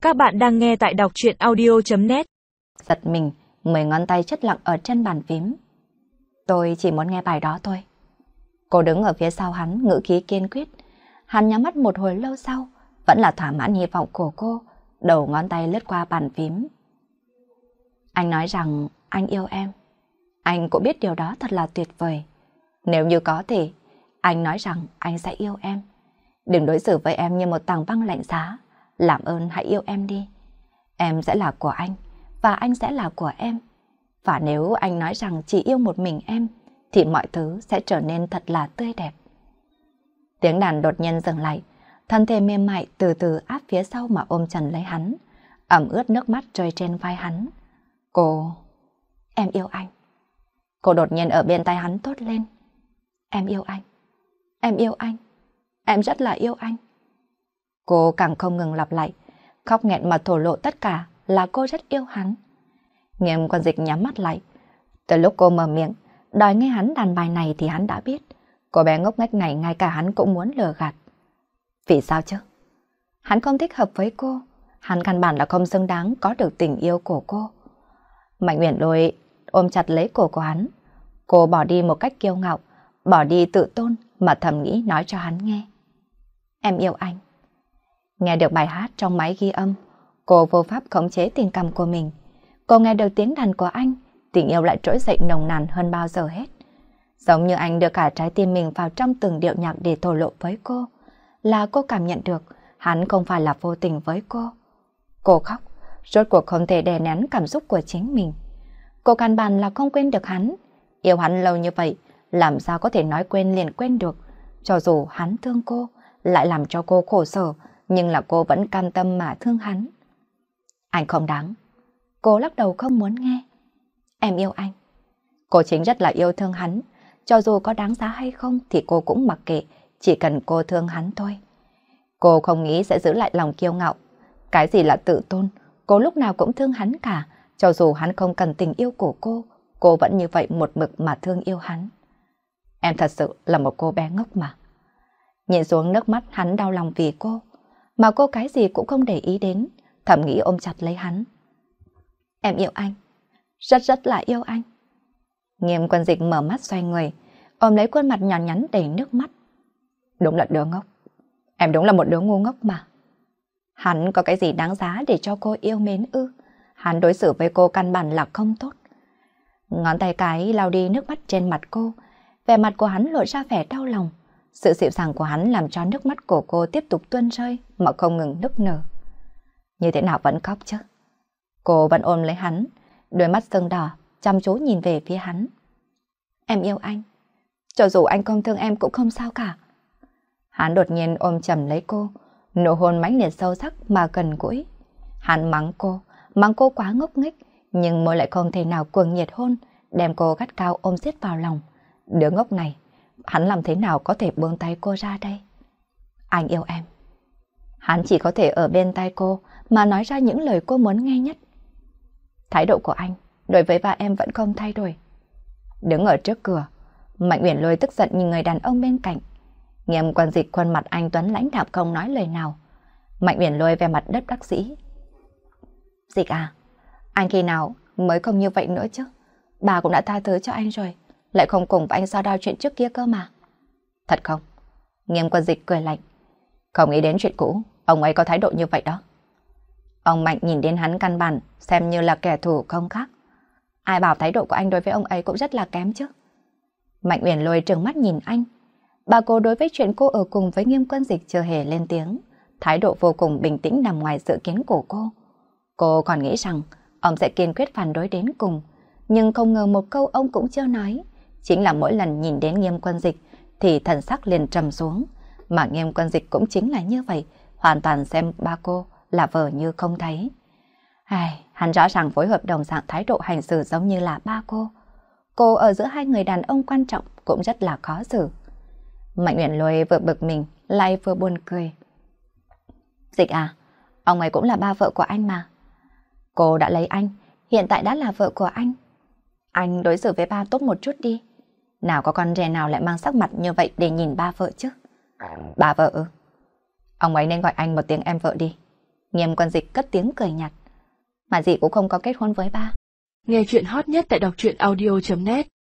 Các bạn đang nghe tại đọc truyện audio.net. Giật mình, 10 ngón tay chất lặng ở trên bàn phím. Tôi chỉ muốn nghe bài đó thôi. Cô đứng ở phía sau hắn, ngữ khí kiên quyết. Hắn nhắm mắt một hồi lâu sau, vẫn là thỏa mãn hy vọng của cô, đầu ngón tay lướt qua bàn phím. Anh nói rằng anh yêu em. Anh cũng biết điều đó thật là tuyệt vời. Nếu như có thể, anh nói rằng anh sẽ yêu em. Đừng đối xử với em như một tảng băng lạnh giá. Làm ơn hãy yêu em đi. Em sẽ là của anh, và anh sẽ là của em. Và nếu anh nói rằng chỉ yêu một mình em, thì mọi thứ sẽ trở nên thật là tươi đẹp. Tiếng đàn đột nhiên dừng lại, thân thể mềm mại từ từ áp phía sau mà ôm chặt lấy hắn, ẩm ướt nước mắt rơi trên vai hắn. Em yêu anh. Cô đột nhiên ở bên tai hắn thốt lên. Em yêu anh. Em yêu anh. Em rất là yêu anh. Cô càng không ngừng lặp lại, khóc nghẹn mà thổ lộ tất cả là cô rất yêu hắn. Nghiêm Quân Dịch nhắm mắt lại. Từ lúc cô mở miệng, đòi nghe hắn đàn bài này thì hắn đã biết. Cô bé ngốc nghếch này ngay cả hắn cũng muốn lừa gạt. Vì sao chứ? Hắn không thích hợp với cô. Hắn căn bản là không xứng đáng có được tình yêu của cô. Mạnh Uyển Lôi ôm chặt lấy cổ của hắn. Cô bỏ đi một cách kiêu ngạo, bỏ đi tự tôn mà thầm nghĩ nói cho hắn nghe. Em yêu anh. Nghe được bài hát trong máy ghi âm, cô vô pháp khống chế tình cảm của mình. Cô nghe được tiếng đàn của anh, tình yêu lại trỗi dậy nồng nàn hơn bao giờ hết. Giống như anh đưa cả trái tim mình vào trong từng điệu nhạc để thổ lộ với cô. Là cô cảm nhận được, hắn không phải là vô tình với cô. Cô khóc, rốt cuộc không thể đè nén cảm xúc của chính mình. Cô căn bản là không quên được hắn. Yêu hắn lâu như vậy, làm sao có thể nói quên liền quên được. Cho dù hắn thương cô, lại làm cho cô khổ sở, nhưng là cô vẫn cam tâm mà thương hắn. Anh không đáng. Cô lắc đầu không muốn nghe. Em yêu anh. Cô chính rất là yêu thương hắn. Cho dù có đáng giá hay không thì cô cũng mặc kệ, chỉ cần cô thương hắn thôi. Cô không nghĩ sẽ giữ lại lòng kiêu ngạo. Cái gì là tự tôn, cô lúc nào cũng thương hắn cả. Cho dù hắn không cần tình yêu của cô vẫn như vậy một mực mà thương yêu hắn. Em thật sự là một cô bé ngốc mà. Nhìn xuống nước mắt hắn đau lòng vì cô, mà cô cái gì cũng không để ý đến, thầm nghĩ ôm chặt lấy hắn. Em yêu anh, rất rất là yêu anh. Nghiêm Quân Dịch mở mắt xoay người, ôm lấy khuôn mặt nhỏ nhắn đầy nước mắt. Đúng là đứa ngốc. Em đúng là một đứa ngu ngốc mà. Hắn có cái gì đáng giá để cho cô yêu mến ư? Hắn đối xử với cô căn bản là không tốt. Ngón tay cái lau đi nước mắt trên mặt cô, vẻ mặt của hắn lộ ra vẻ đau lòng. Sự dịu dàng của hắn làm cho nước mắt của cô tiếp tục tuôn rơi mà không ngừng nức nở. Như thế nào vẫn khóc chứ? Cô vẫn ôm lấy hắn, đôi mắt sưng đỏ, chăm chú nhìn về phía hắn. Em yêu anh. Cho dù anh không thương em cũng không sao cả. Hắn đột nhiên ôm chầm lấy cô, nụ hôn mãnh liệt sâu sắc mà gần gũi. Hắn mắng cô quá ngốc nghếch, nhưng môi lại không thể nào cuồng nhiệt hôn, đem cô gắt cao ôm siết vào lòng. Đứa ngốc này, hắn làm thế nào có thể buông tay cô ra đây? Anh yêu em. Hắn chỉ có thể ở bên tai cô mà nói ra những lời cô muốn nghe nhất. Thái độ của anh đối với ba em vẫn không thay đổi. Đứng ở trước cửa, Mạnh Uyển Lôi tức giận nhìn người đàn ông bên cạnh. Nghiêm Quân Dịch khuôn mặt anh tuấn lãnh đạm không nói lời nào. Mạnh Uyển Lôi về mặt đất đắc dĩ. Dịch à, anh khi nào mới không như vậy nữa chứ? Bà cũng đã tha thứ cho anh rồi, lại không cùng với anh so đo chuyện trước kia cơ mà. Thật không? Nghiêm Quân Dịch cười lạnh. Không nghĩ đến chuyện cũ, ông ấy có thái độ như vậy đó. Ông Mạnh nhìn đến hắn căn bản, xem như là kẻ thù không khác. Ai bảo thái độ của anh đối với ông ấy cũng rất là kém chứ. Mạnh Uyển Lôi trừng mắt nhìn anh. Bà cô đối với chuyện cô ở cùng với Nghiêm Quân Dịch chưa hề lên tiếng. Thái độ vô cùng bình tĩnh nằm ngoài dự kiến của cô. Cô còn nghĩ rằng ông sẽ kiên quyết phản đối đến cùng. Nhưng không ngờ một câu ông cũng chưa nói. Chính là mỗi lần nhìn đến Nghiêm Quân Dịch thì thần sắc liền trầm xuống. Mà Nghiêm Quân Dịch cũng chính là như vậy, hoàn toàn xem ba cô là vờ như không thấy. Hắn rõ ràng phối hợp đồng dạng thái độ hành xử giống như là ba cô. Cô ở giữa hai người đàn ông quan trọng cũng rất là khó xử. Mạnh Uyển Lôi vừa bực mình lại vừa buồn cười. Dịch à, ông ấy cũng là ba vợ của anh mà. Cô đã lấy anh, hiện tại đã là vợ của anh. Anh đối xử với ba tốt một chút đi. Nào có con rể nào lại mang sắc mặt như vậy để nhìn ba vợ chứ? Ba vợ ư? Ông ấy nên gọi anh một tiếng em vợ đi. Nghiêm Quân Dịch cất tiếng cười nhạt. Mà dì cũng không có kết hôn với ba. Nghe chuyện hot nhất tại đọc truyện audio.net